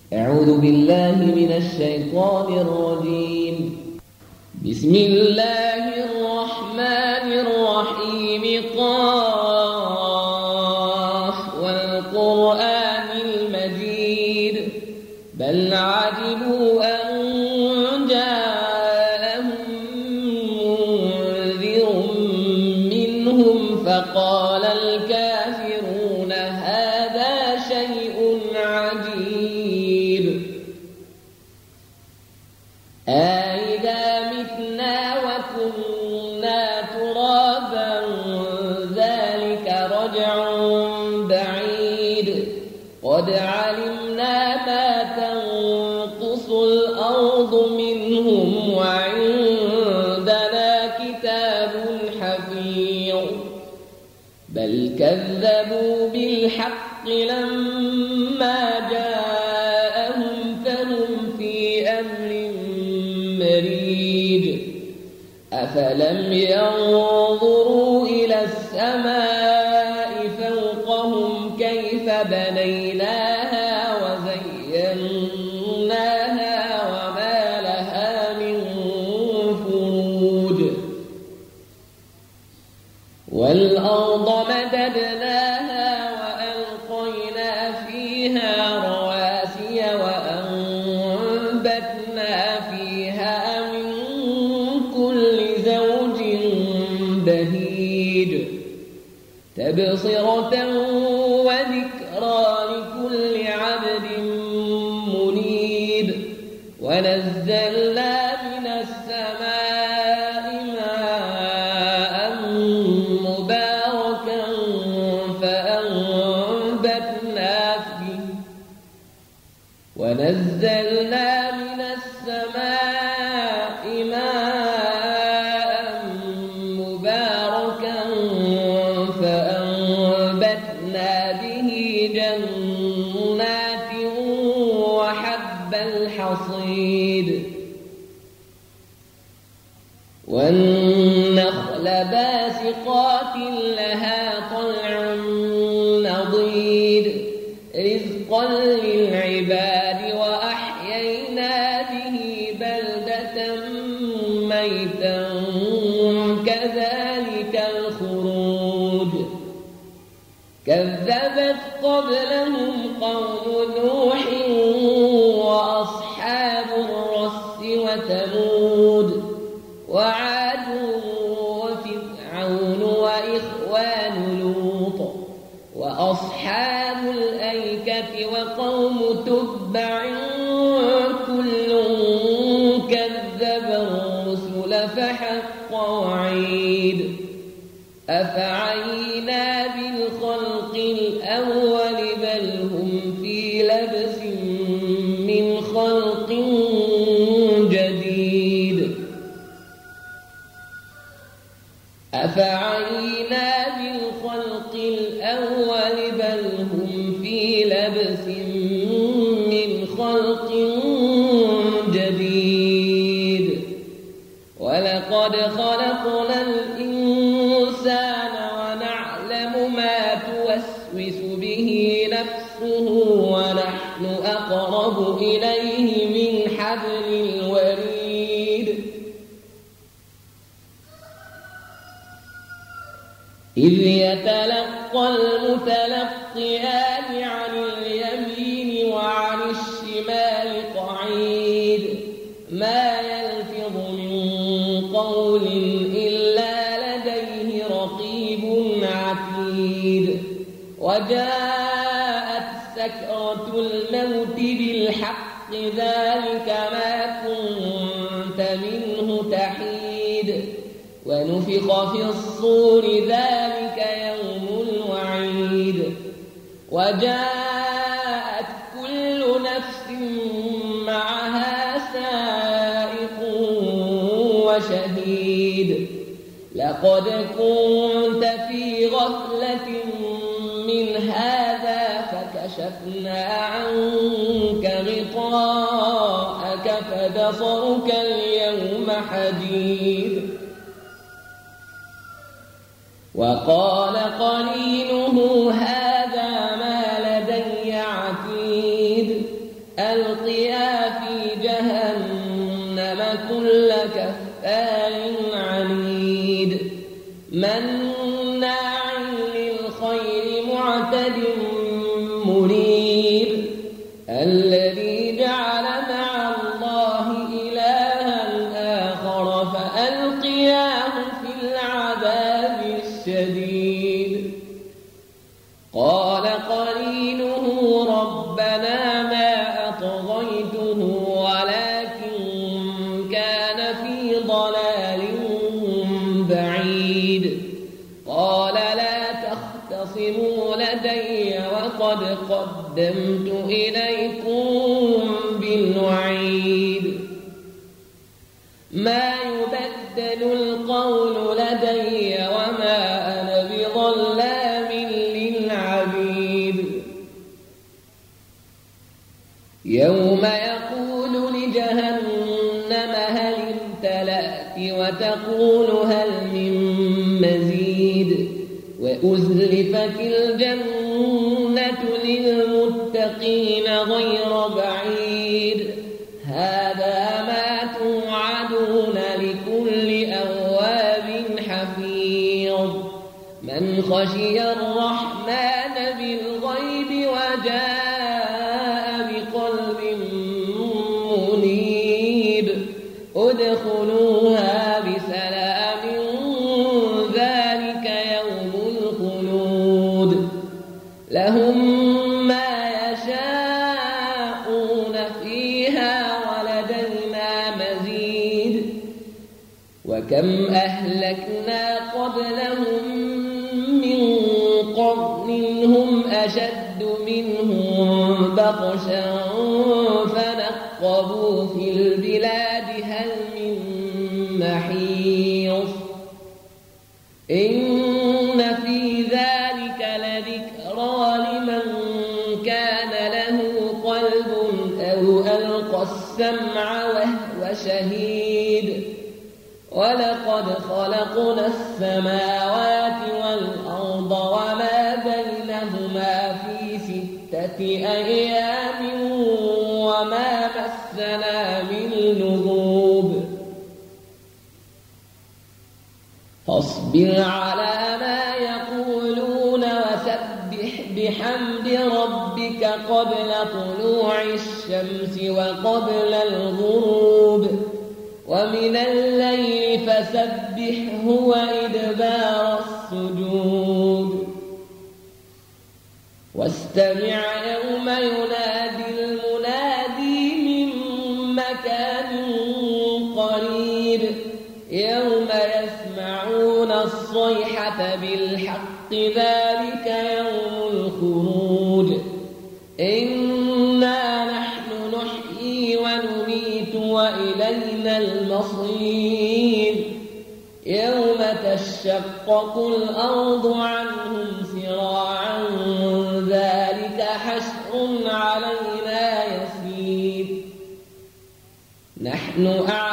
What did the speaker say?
أعوذ بالله من الشيطان الرجيم. بسم الله الرحمن الرحيم. قاف والقرآن المجيد. بل عجبوا أن جاءهم منذر منهم فقال الكافرون هذا شيء عجيب. أإذا متنا وكنا ترابا ذلك رجع بعيد. قد علمنا ما تنقص الأرض منهم وعندنا كتاب حفيظ. بل كذبوا بالحق لما جاءهم فهم في أمر مريج. أفلم ينظروا إلى السماء فوقهم كيف بنيناها وزيناها وما لها من فروج. والأرض مددناها وألقينا فيها رواسي وأنبتنا فيها من كل زوج بهيج. تبصرة وذكرى لكل عبد منيب. ونزلنا من السماء ماء مباركا فأنبتنا فيه. ونزلنا من السماء ماء مباركا فأنبتنا به جنات وحب الحصيد. والنخل باسقات لها طلع نضيد رزقا للعباد. وأحيينا به بلدة ميتا كذلك الخروج. كذبت قبلهم قوم نوح وأصحاب الرس وثمود وعاد وفرعون وإخوان لوط وأصحاب الأيكة وقوم تبع كل كذب الرسل فحق وعيد. أفعينا بالخلق الأول بل هم في لبس من خلق جديد. أفعينا بالخلق الأول بل هم في لبس من خلق جديد. ولقد خلقنا الإنسان ونعلم ما توسوس به نفسه ونحن أقرب إليه من حبل الوريد. إذ يتلقى المتلقيان عن اليمين وعن الشمال قعيد. ما يلفظ من قول إلا لديه رقيب عتيد. وجاءت سكرة الموت بالحق ذلك ما كنت منه تحيد. ونفخ في الصور ذلك يوم الوعيد. وجاءت كل نفس معها سائق وشهيد. لقد كنت في غفلة من هذا فكشفنا عنك غطاءك فبصرك اليوم حديد. وقال قرينه هذا ما لدي عتيد. ألقيا في جهنم كل كفار عنيد مناع للخير معتد مريب الذي جعل مع الله إلها آخر فألقياه في العذاب الشديد قال قرينه ربنا ما أطغيته ولكن كان في ضلال بعيد قال لا تختصموا لدي وقد قدمت إليكم بالوعيد ما يبدل القول لدي وما أنا بظلام للعبيد يوم يقول لجهنم هل امتلأت وتقول هل من مزيد وأزلفت الجنة للمتقين غير بعيد هذا ما توعدون لكل أواب حفيظ من خشي الرحمن بالغيب وجاء بقلب منيب ادخلوها بسلام ذلك يوم الخلود لهم ما يشاءون فيها ولدينا مزيد وكم أهلكنا قبلهم من قرن هم أشد منهم بطشا فنقبوا في البلاد هل من محيص إن في ذلك لذكرى لمن كان له قلب أو ألقى السمع وهو شهيد ولقد خلقنا السماوات والأرض وما بينهما في 6 أيام وما مسنا من لغوب فاصبر على ما يقولون وسبح بحمد ربك قبل طلوع الشمس وقبل الغروب ومن الليل فسبحه وإدبار السجود واستمع يوم ينادي المنادي من مكان قريب يوم يسمعون الصيحة بالحق ذلك يوم الخروج إنا نحن نحيي ونميت وإلينا المصير يوم تشقق الأرض عنهم سراعا ذلك حشر علينا يسير نحن